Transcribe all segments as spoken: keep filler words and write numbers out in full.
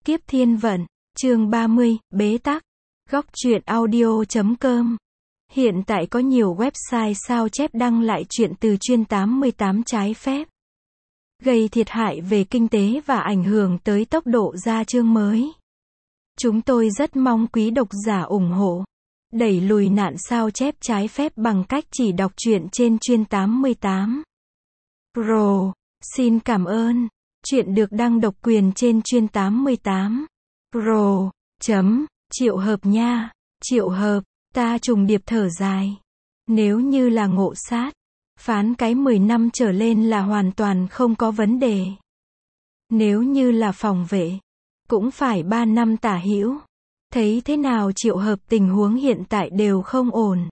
Kiếp thiên vận, chương ba mươi, bế tắc. Góc truyện audio chấm com. Hiện tại có nhiều website sao chép đăng lại truyện từ chuyên tám mươi tám trái phép, gây thiệt hại về kinh tế và ảnh hưởng tới tốc độ ra chương mới. Chúng tôi rất mong quý độc giả ủng hộ, đẩy lùi nạn sao chép trái phép bằng cách chỉ đọc truyện trên chuyên tám mươi tám. Pro, xin cảm ơn. Truyện được đăng độc quyền trên chuyên tám mươi tám. Pro, chấm, Triệu Hợp nha. Triệu Hợp, ta trùng điệp thở dài. Nếu như là ngộ sát, phán cái mười năm trở lên là hoàn toàn không có vấn đề. Nếu như là phòng vệ, cũng phải ba năm tả hữu. Thấy thế nào Triệu Hợp tình huống hiện tại đều không ổn.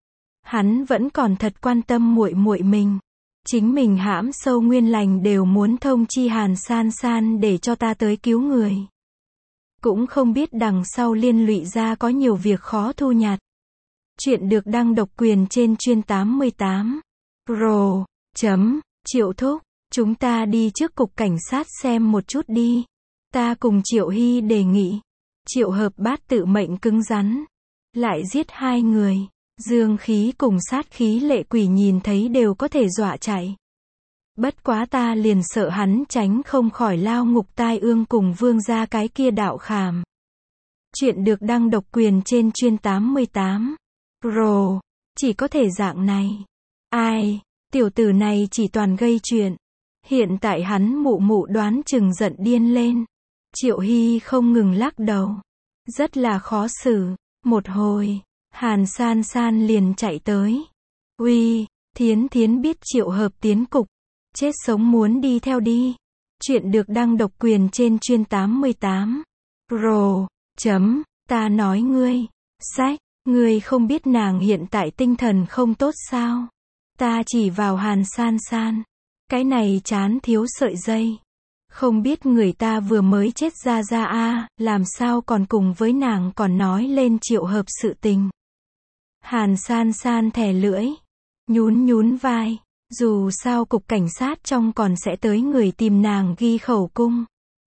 Hắn vẫn còn thật quan tâm muội muội mình. Chính mình hãm sâu nguyên lành đều muốn thông chi Hàn San San để cho ta tới cứu người. Cũng không biết đằng sau liên lụy ra có nhiều việc khó thu nhặt. Chuyện được đăng độc quyền trên chuyên tám mươi tám. Pro, chấm, Triệu Thúc, chúng ta đi trước cục cảnh sát xem một chút đi. Ta cùng Triệu Hy đề nghị. Triệu Hợp bát tự mệnh cứng rắn, lại giết hai người. Dương khí cùng sát khí lệ quỷ nhìn thấy đều có thể dọa chạy. Bất quá ta liền sợ hắn tránh không khỏi lao ngục tai ương cùng vương gia cái kia đạo khảm. Chuyện được đăng độc quyền trên chuyên tám mươi tám. Pro, chỉ có thể dạng này. Ai, tiểu tử này chỉ toàn gây chuyện. Hiện tại hắn mụ mụ đoán chừng giận điên lên. Triệu Hy không ngừng lắc đầu. Rất là khó xử. Một hồi, Hàn San San liền chạy tới. Uy, Thiến Thiến biết Triệu Hợp tiến cục. Chết sống muốn đi theo đi. Chuyện được đăng độc quyền trên chuyên tám mươi tám. Pro, chấm, ta nói ngươi. Sách, ngươi không biết nàng hiện tại tinh thần không tốt sao? Ta chỉ vào Hàn San San. Cái này chán thiếu sợi dây. Không biết người ta vừa mới chết ra ra a, làm sao còn cùng với nàng còn nói lên Triệu Hợp sự tình. Hàn San San thè lưỡi, nhún nhún vai, dù sao cục cảnh sát trong còn sẽ tới người tìm nàng ghi khẩu cung.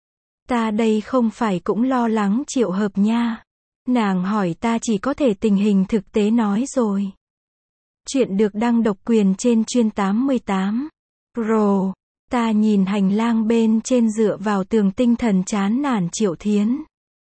Ta đây không phải cũng lo lắng Triệu Hợp nha. Nàng hỏi ta chỉ có thể tình hình thực tế nói rồi. Chuyện được đăng độc quyền trên chuyên tám mươi tám. Pro, ta nhìn hành lang bên trên dựa vào tường tinh thần chán nản Triệu Thiến.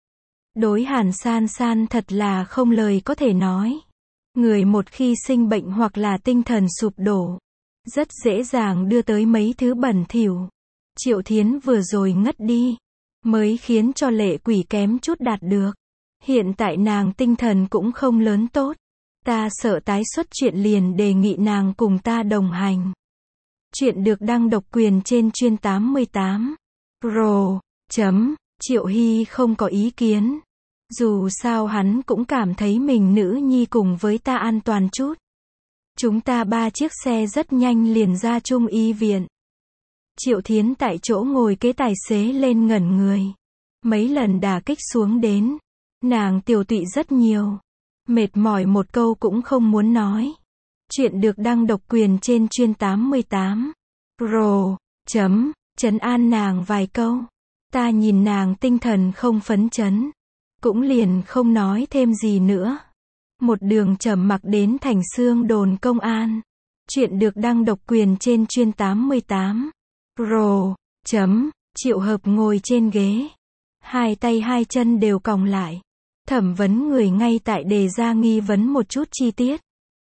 Đối Hàn San San thật là không lời có thể nói. Người một khi sinh bệnh hoặc là tinh thần sụp đổ, rất dễ dàng đưa tới mấy thứ bẩn thỉu. Triệu Thiến vừa rồi ngất đi, mới khiến cho lệ quỷ kém chút đạt được. Hiện tại nàng tinh thần cũng không lớn tốt. Ta sợ tái xuất chuyện liền đề nghị nàng cùng ta đồng hành. Chuyện được đăng độc quyền trên chuyên tám mươi tám. Pro, chấm, Triệu Hy không có ý kiến. Dù sao hắn cũng cảm thấy mình nữ nhi cùng với ta an toàn chút. Chúng ta ba chiếc xe rất nhanh liền ra Trung y viện. Triệu Thiến tại chỗ ngồi kế tài xế lên ngẩn người. Mấy lần đả kích xuống đến, nàng tiểu tụy rất nhiều. Mệt mỏi một câu cũng không muốn nói. Chuyện được đăng độc quyền trên chuyên tám mươi tám. Pro, chấm, trấn an nàng vài câu. Ta nhìn nàng tinh thần không phấn chấn, cũng liền không nói thêm gì nữa. Một đường trầm mặc đến Thành Xương đồn công an. Chuyện được đăng độc quyền trên chuyên tám mươi tám. Pro, chấm, Triệu Hợp ngồi trên ghế. Hai tay hai chân đều còng lại. Thẩm vấn người ngay tại đề ra nghi vấn một chút chi tiết.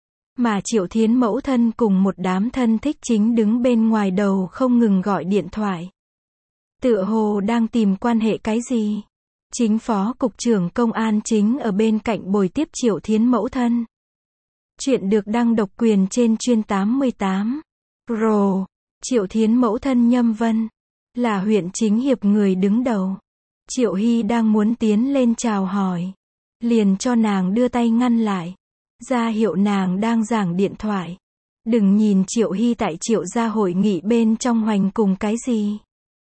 Mà Triệu Thiến mẫu thân cùng một đám thân thích chính đứng bên ngoài đầu không ngừng gọi điện thoại. Tựa hồ đang tìm quan hệ cái gì. Chính phó cục trưởng công an chính ở bên cạnh bồi tiếp Triệu Thiến mẫu thân. Chuyện được đăng độc quyền trên chuyên tám mươi tám. Pro, Triệu Thiến mẫu thân Nhâm Vân, là huyện chính hiệp người đứng đầu. Triệu Hy đang muốn tiến lên chào hỏi, liền cho nàng đưa tay ngăn lại, ra hiệu nàng đang giảng điện thoại. Đừng nhìn Triệu Hy tại Triệu gia hội nghị bên trong hoành cùng cái gì.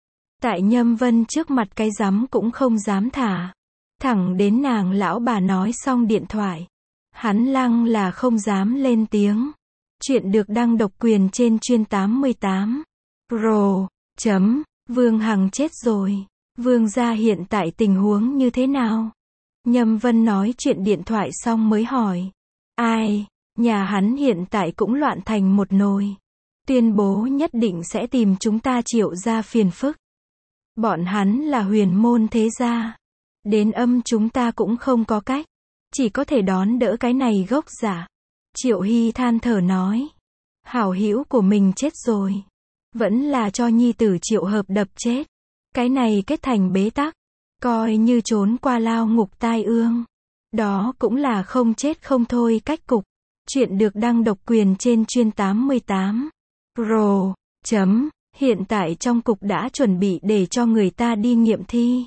Tại Nhâm Vân trước mặt cái rắm cũng không dám thả. Thẳng đến nàng lão bà nói xong điện thoại, hắn lăng là không dám lên tiếng. Chuyện được đăng độc quyền trên chuyên tám mươi tám. Pro, chấm, Vương Hằng chết rồi. Vương gia hiện tại tình huống như thế nào? Nhâm Vân nói chuyện điện thoại xong mới hỏi. Ai, nhà hắn hiện tại cũng loạn thành một nồi. Tuyên bố nhất định sẽ tìm chúng ta Triệu gia phiền phức. Bọn hắn là huyền môn thế gia. Đến âm chúng ta cũng không có cách. Chỉ có thể đón đỡ cái này gốc giả. Triệu Hy than thở nói. Hảo hữu của mình chết rồi. Vẫn là cho nhi tử Triệu Hợp đập chết. Cái này kết thành bế tắc. Coi như trốn qua lao ngục tai ương. Đó cũng là không chết không thôi cách cục. Chuyện được đăng độc quyền trên chuyên tám mươi tám. Pro. Chấm. Hiện tại trong cục đã chuẩn bị để cho người ta đi nghiệm thi.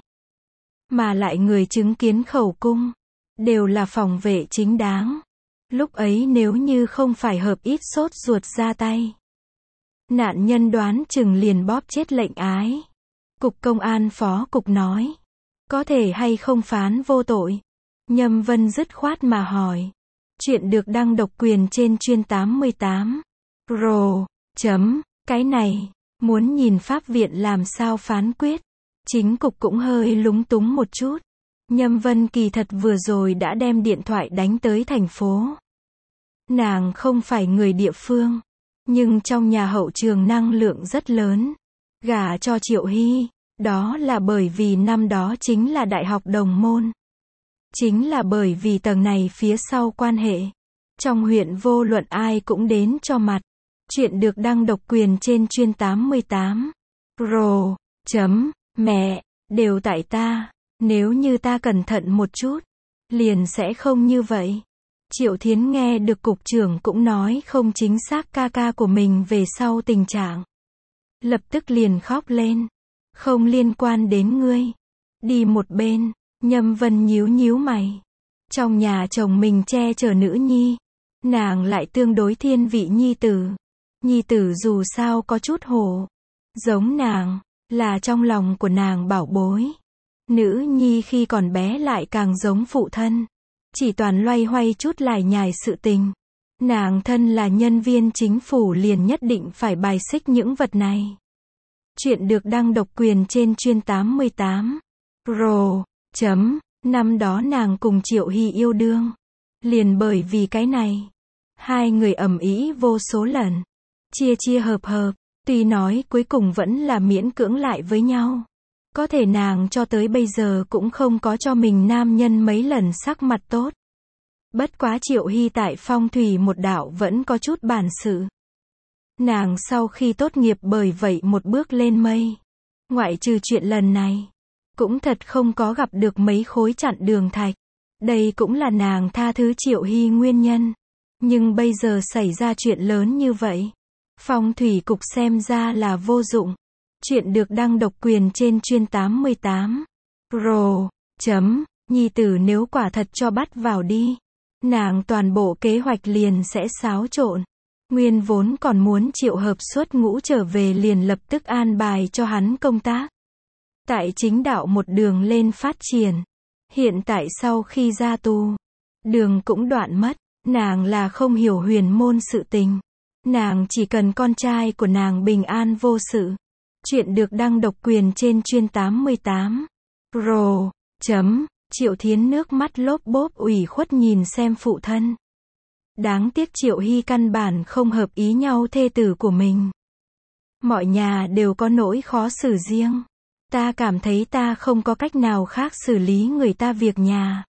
Mà lại người chứng kiến khẩu cung. Đều là phòng vệ chính đáng. Lúc ấy nếu như không phải hợp ít sốt ruột ra tay. Nạn nhân đoán chừng liền bóp chết lệnh ái. Cục công an phó cục nói. Có thể hay không phán vô tội? Nhâm Vân dứt khoát mà hỏi. Chuyện được đăng độc quyền trên chuyên tám mươi tám. Pro. Chấm. Cái này. Muốn nhìn pháp viện làm sao phán quyết. Chính cục cũng hơi lúng túng một chút. Nhâm Vân kỳ thật vừa rồi đã đem điện thoại đánh tới thành phố. Nàng không phải người địa phương. Nhưng trong nhà hậu trường năng lượng rất lớn. Gả cho Triệu Hy. Đó là bởi vì năm đó chính là đại học đồng môn. Chính là bởi vì tầng này phía sau quan hệ. Trong huyện vô luận ai cũng đến cho mặt. Chuyện được đăng độc quyền trên chuyên tám mươi tám. Pro. Chấm. Mẹ. Đều tại ta. Nếu như ta cẩn thận một chút. Liền sẽ không như vậy. Triệu Thiến nghe được cục trưởng cũng nói không chính xác ca ca của mình về sau tình trạng. Lập tức liền khóc lên. Không liên quan đến ngươi. Đi một bên. Nhâm Vân nhíu nhíu mày. Trong nhà chồng mình che chở nữ nhi. Nàng lại tương đối thiên vị nhi tử. Nhi tử dù sao có chút hổ. Giống nàng. Là trong lòng của nàng bảo bối. Nữ nhi khi còn bé lại càng giống phụ thân. Chỉ toàn loay hoay chút lải nhải sự tình. Nàng thân là nhân viên chính phủ liền nhất định phải bài xích những vật này. Chuyện được đăng độc quyền trên chuyên tám mươi tám. Pro. Chấm. Năm đó nàng cùng Triệu Hy yêu đương. Liền bởi vì cái này. Hai người ầm ĩ vô số lần. Chia chia hợp hợp. Tuy nói cuối cùng vẫn là miễn cưỡng lại với nhau. Có thể nàng cho tới bây giờ cũng không có cho mình nam nhân mấy lần sắc mặt tốt. Bất quá Triệu Hy tại phong thủy một đạo vẫn có chút bản sự. Nàng sau khi tốt nghiệp bởi vậy một bước lên mây. Ngoại trừ chuyện lần này. Cũng thật không có gặp được mấy khối chặn đường thạch. Đây cũng là nàng tha thứ Triệu Hy nguyên nhân. Nhưng bây giờ xảy ra chuyện lớn như vậy. Phong thủy cục xem ra là vô dụng. Chuyện được đăng độc quyền trên chuyên tám mươi tám. Pro. Chấm. Nhi tử nếu quả thật cho bắt vào đi. Nàng toàn bộ kế hoạch liền sẽ xáo trộn. Nguyên vốn còn muốn Triệu Hợp xuất ngũ trở về liền lập tức an bài cho hắn công tác. Tại chính đạo một đường lên phát triển. Hiện tại sau khi ra tù. Đường cũng đoạn mất. Nàng là không hiểu huyền môn sự tình. Nàng chỉ cần con trai của nàng bình an vô sự. Chuyện được đăng độc quyền trên chuyên tám mươi tám. Pro. Chấm. Triệu Thiến nước mắt lốp bốp ủy khuất nhìn xem phụ thân. Đáng tiếc Triệu Hy căn bản không hợp ý nhau thê tử của mình. Mọi nhà đều có nỗi khó xử riêng. Ta cảm thấy ta không có cách nào khác xử lý người ta việc nhà.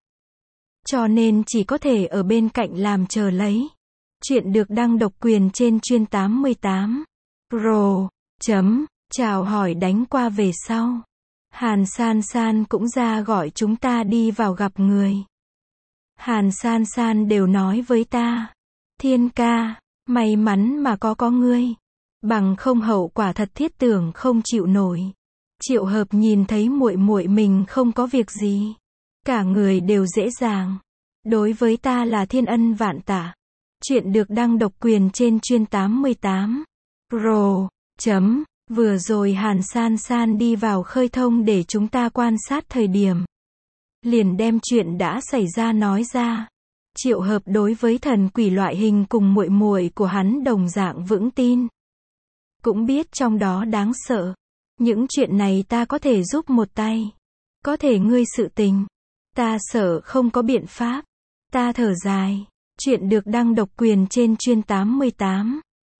Cho nên chỉ có thể ở bên cạnh làm chờ lấy. Chuyện được đăng độc quyền trên chuyên tám mươi tám. Pro. Chấm. Chào hỏi đánh qua về sau. Hàn San San cũng ra gọi chúng ta đi vào gặp người. Hàn San San đều nói với ta. Thiên ca, may mắn mà có có ngươi. Bằng không hậu quả thật thiết tưởng không chịu nổi. Triệu Hợp nhìn thấy muội muội mình không có việc gì. Cả người đều dễ dàng. Đối với ta là thiên ân vạn tạ. Chuyện được đăng độc quyền trên chuyên tám mươi tám. Pro. Chấm. Vừa rồi Hàn San San đi vào khơi thông để chúng ta quan sát thời điểm. Liền đem chuyện đã xảy ra nói ra. Triệu Hợp đối với thần quỷ loại hình cùng muội muội của hắn đồng dạng vững tin. Cũng biết trong đó đáng sợ. Những chuyện này ta có thể giúp một tay. Có thể ngươi sự tình. Ta sợ không có biện pháp. Ta thở dài. Chuyện được đăng độc quyền trên chuyên tám mươi tám.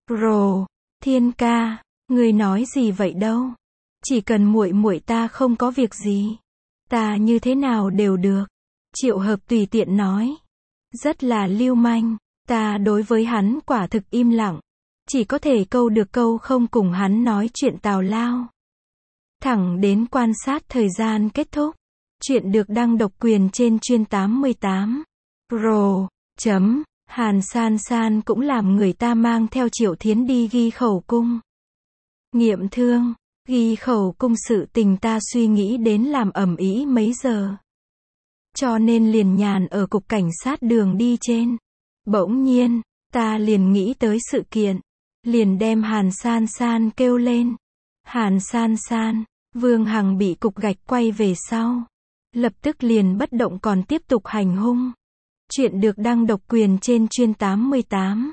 Rồ, Thiên ca, ngươi nói gì vậy đâu? Chỉ cần muội muội ta không có việc gì, ta như thế nào đều được. Triệu Hợp tùy tiện nói. Rất là lưu manh. Ta đối với hắn quả thực im lặng. Chỉ có thể câu được câu không cùng hắn nói chuyện tào lao. Thẳng đến quan sát thời gian kết thúc. Chuyện được đăng độc quyền trên chuyên tám mươi tám. Rồ, chấm, Hàn San San cũng làm người ta mang theo Triệu Thiến đi ghi khẩu cung. Nghiệm thương, ghi khẩu cung sự tình ta suy nghĩ đến làm ầm ĩ mấy giờ. Cho nên liền nhàn ở cục cảnh sát đường đi trên. Bỗng nhiên, ta liền nghĩ tới sự kiện. Liền đem Hàn San San kêu lên. Hàn San San, Vương Hằng bị cục gạch quay về sau. Lập tức liền bất động còn tiếp tục hành hung. Chuyện được đăng độc quyền trên chuyên tám mươi tám.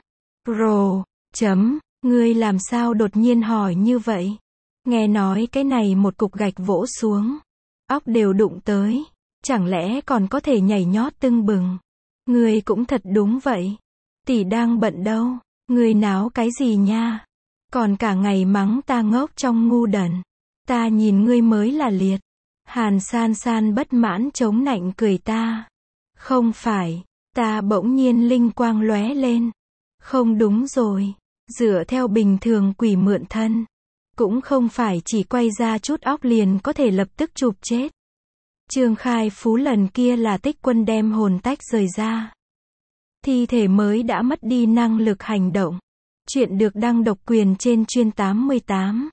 Rồ, chấm, ngươi làm sao đột nhiên hỏi như vậy? Nghe nói cái này một cục gạch vỗ xuống. Óc đều đụng tới. Chẳng lẽ còn có thể nhảy nhót tưng bừng? Ngươi cũng thật đúng vậy. Tỷ đang bận đâu? Ngươi náo cái gì nha? Còn cả ngày mắng ta ngốc trong ngu đần. Ta nhìn ngươi mới là liệt. Hàn San San bất mãn chống nạnh cười ta. Không phải, ta bỗng nhiên linh quang lóe lên. Không đúng rồi. Dựa theo bình thường quỷ mượn thân. Cũng không phải chỉ quay ra chút óc liền có thể lập tức chụp chết. Trương Khai Phú lần kia là Tích Quân đem hồn tách rời ra. Thi thể mới đã mất đi năng lực hành động. Chuyện được đăng độc quyền trên chuyên tám mươi tám.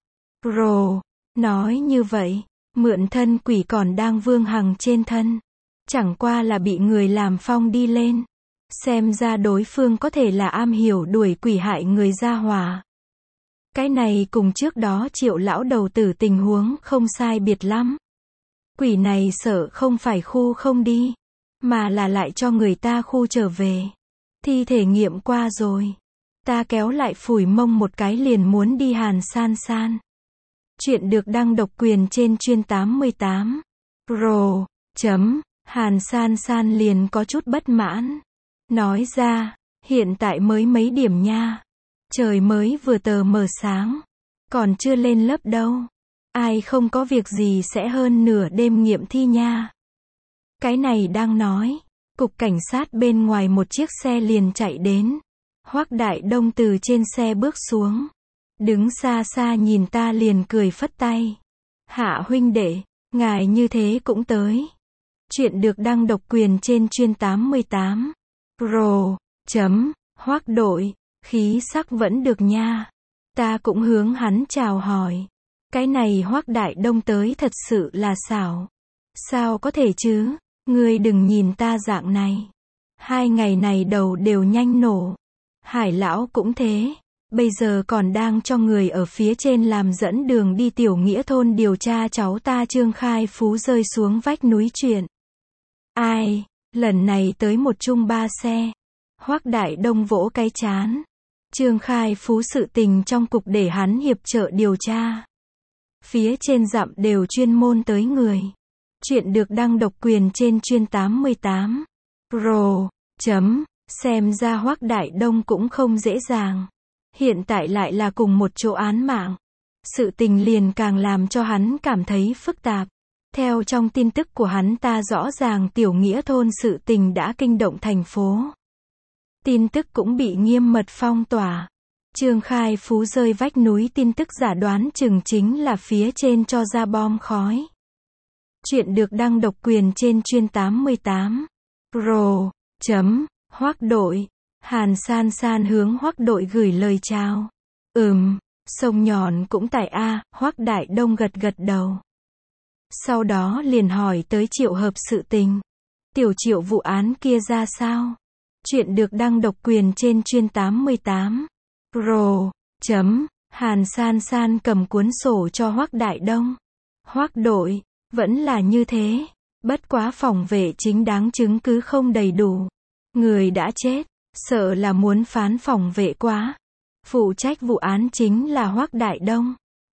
Rồ, nói như vậy, mượn thân quỷ còn đang Vương Hằng trên thân. Chẳng qua là bị người làm phong đi lên. Xem ra đối phương có thể là am hiểu đuổi quỷ hại người ra hỏa. Cái này cùng trước đó Triệu lão đầu tử tình huống không sai biệt lắm. Quỷ này sợ không phải khu không đi, mà là lại cho người ta khu trở về. Thi thể nghiệm qua rồi. Ta kéo lại phủi mông một cái liền muốn đi Hàn San San. Chuyện được đăng độc quyền trên chuyên tám mươi tám. Rồ, chấm, Hàn San San liền có chút bất mãn. Nói ra, hiện tại mới mấy điểm nha. Trời mới vừa tờ mờ sáng. Còn chưa lên lớp đâu. Ai không có việc gì sẽ hơn nửa đêm nghiệm thi nha. Cái này đang nói. Cục cảnh sát bên ngoài một chiếc xe liền chạy đến. Hoắc Đại Đông từ trên xe bước xuống. Đứng xa xa nhìn ta liền cười phất tay. Hạ huynh đệ, ngài như thế cũng tới. Chuyện được đăng độc quyền trên chuyên tám mươi tám. Rồ, chấm, Hoắc đội, khí sắc vẫn được nha. Ta cũng hướng hắn chào hỏi. Cái này Hoắc Đại Đông tới thật sự là xảo. Sao có thể chứ, ngươi đừng nhìn ta dạng này. Hai ngày này đầu đều nhanh nổ. Hải lão cũng thế. Bây giờ còn đang cho người ở phía trên làm dẫn đường đi Tiểu Nghĩa thôn điều tra cháu ta Trương Khai Phú rơi xuống vách núi chuyện. Ai, lần này tới một chung ba xe. Hoắc Đại Đông vỗ cái chán. Trương Khai Phú sự tình trong cục để hắn hiệp trợ điều tra. Phía trên dặm đều chuyên môn tới người. Chuyện được đăng độc quyền trên chuyên tám mươi tám. Rồ, chấm, xem ra Hoắc Đại Đông cũng không dễ dàng. Hiện tại lại là cùng một chỗ án mạng. Sự tình liền càng làm cho hắn cảm thấy phức tạp. Theo trong tin tức của hắn ta rõ ràng Tiểu Nghĩa thôn sự tình đã kinh động thành phố. Tin tức cũng bị nghiêm mật phong tỏa. Trương Khai Phú rơi vách núi tin tức giả đoán chừng chính là phía trên cho ra bom khói. Chuyện được đăng độc quyền trên chuyên tám mươi tám. Rồ, chấm, Hoắc đội. Hàn San San hướng Hoắc đội gửi lời chào. Ừm, sông nhọn cũng tại A, Hoắc Đại Đông gật gật đầu. Sau đó liền hỏi tới Triệu Hợp sự tình. Tiểu Triệu vụ án kia ra sao? Chuyện được đăng độc quyền trên chuyên tám mươi tám. Rồ, chấm, Hàn San San cầm cuốn sổ cho Hoắc Đại Đông. Hoắc đội, vẫn là như thế. Bất quá phòng vệ chính đáng chứng cứ không đầy đủ. Người đã chết, sợ là muốn phán phòng vệ quá. Phụ trách vụ án chính là Hoắc Đại Đông.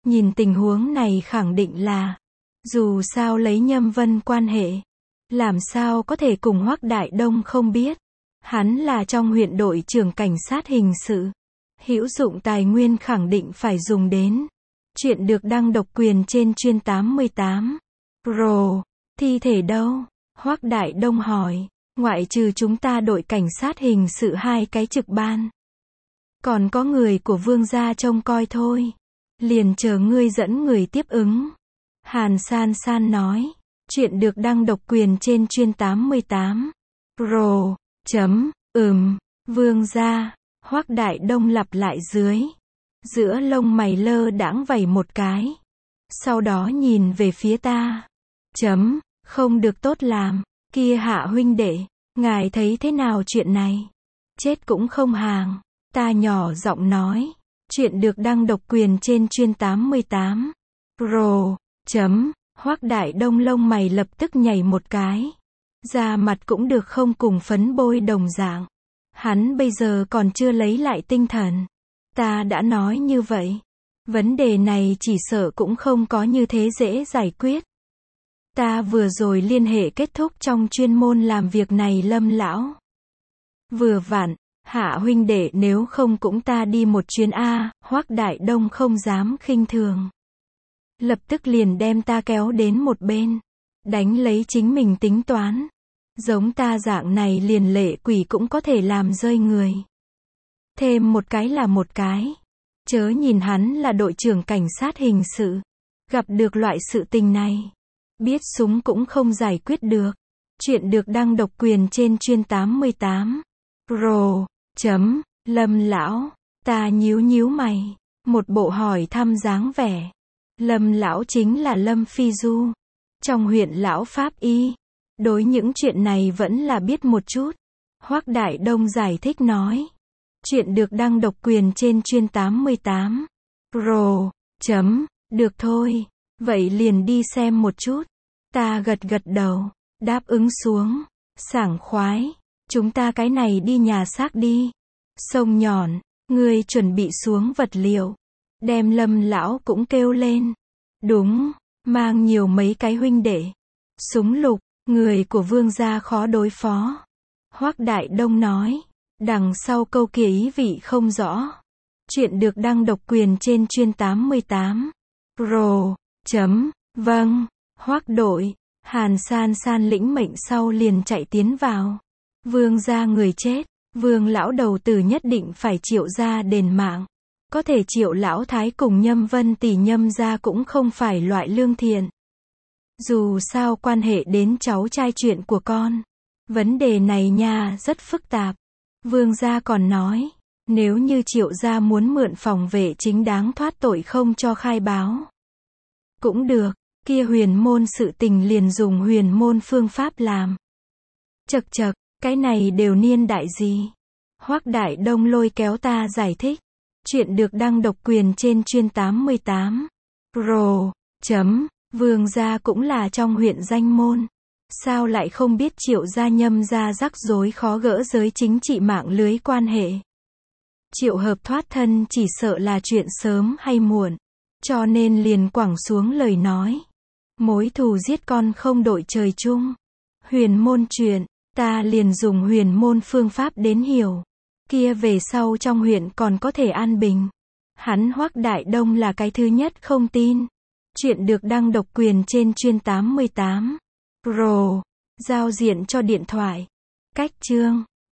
Nhìn tình huống này khẳng định là, dù sao lấy Nhâm Vân quan hệ, làm sao có thể cùng Hoắc Đại Đông không biết. Hắn là trong huyện đội trưởng cảnh sát hình sự. Hữu dụng tài nguyên khẳng định phải dùng đến. Chuyện được đăng độc quyền trên chuyên tám mươi tám. Pro, thi thể đâu? Hoắc Đại Đông hỏi. Ngoại trừ chúng ta đội cảnh sát hình sự hai cái trực ban. Còn có người của Vương gia trông coi thôi. Liền chờ ngươi dẫn người tiếp ứng. Hàn San San nói. Chuyện được đăng độc quyền trên chuyên tám mươi tám. Pro, chấm, ừm, Vương gia. Hoắc Đại Đông lặp lại dưới. Giữa lông mày lơ đãng vẩy một cái. Sau đó nhìn về phía ta. Chấm, không được tốt làm. Kia Hạ huynh đệ, ngài thấy thế nào chuyện này? Chết cũng không hàng. Ta nhỏ giọng nói. Chuyện được đăng độc quyền trên chuyên tám mươi tám. Pro, chấm, Hoắc Đại Đông lông mày lập tức nhảy một cái. Da mặt cũng được không cùng phấn bôi đồng dạng. Hắn bây giờ còn chưa lấy lại tinh thần. Ta đã nói như vậy. Vấn đề này chỉ sợ cũng không có như thế dễ giải quyết. Ta vừa rồi liên hệ kết thúc trong chuyên môn làm việc này Lâm lão. Vừa vặn, Hạ huynh đệ nếu không cũng ta đi một chuyến A, Hoắc Đại Đông không dám khinh thường. Lập tức liền đem ta kéo đến một bên. Đánh lấy chính mình tính toán. Giống ta dạng này liền lệ quỷ cũng có thể làm rơi người. Thêm một cái là một cái. Chớ nhìn hắn là đội trưởng cảnh sát hình sự. Gặp được loại sự tình này. Biết súng cũng không giải quyết được. Chuyện được đăng độc quyền trên chuyên tám mươi tám. Pro, chấm, Lâm lão. Ta nhíu nhíu mày. Một bộ hỏi thăm dáng vẻ. Lâm lão chính là Lâm Phi Du. Trong huyện lão pháp y. Đối những chuyện này vẫn là biết một chút. Hoắc Đại Đông giải thích nói. Chuyện được đăng độc quyền trên chuyên tám mươi tám. Pro, chấm, được thôi. Vậy liền đi xem một chút. Ta gật gật đầu. Đáp ứng xuống. Sảng khoái. Chúng ta cái này đi nhà xác đi. Sông Nhọn, ngươi chuẩn bị xuống vật liệu. Đem Lâm lão cũng kêu lên. Đúng, mang nhiều mấy cái huynh đệ. Súng lục, người của Vương gia khó đối phó. Hoắc Đại Đông nói. Đằng sau câu kia ý vị không rõ. Chuyện được đăng độc quyền trên chuyên tám mươi tám. Pro, chấm, vâng, Hoắc đội. Hàn San San lĩnh mệnh sau liền chạy tiến vào. Vương gia người chết. Vương lão đầu tử nhất định phải Triệu gia đền mạng. Có thể Triệu lão thái cùng Nhâm Vân tỷ Nhâm gia cũng không phải loại lương thiện. Dù sao quan hệ đến cháu trai chuyện của con. Vấn đề này nha rất phức tạp. Vương gia còn nói. Nếu như Triệu gia muốn mượn phòng vệ chính đáng thoát tội không cho khai báo. Cũng được. Kia huyền môn sự tình liền dùng huyền môn phương pháp làm. Chật chật. Cái này đều niên đại gì? Hoắc Đại Đông lôi kéo ta giải thích. Chuyện được đăng độc quyền trên chuyên tám mươi tám. Pro, chấm, Vương gia cũng là trong huyện danh môn. Sao lại không biết Triệu gia Nhâm gia rắc rối khó gỡ giới chính trị mạng lưới quan hệ. Triệu hợp thoát thân chỉ sợ là chuyện sớm hay muộn. Cho nên liền quẳng xuống lời nói. Mối thù giết con không đội trời chung. Huyền môn chuyện. Ta liền dùng huyền môn phương pháp đến hiểu. Kia về sau trong huyện còn có thể an bình. Hắn Hoắc Đại Đông là cái thứ nhất không tin. Chuyện được đăng độc quyền trên chuyên tám mươi tám. Pro, giao diện cho điện thoại. Cách chương.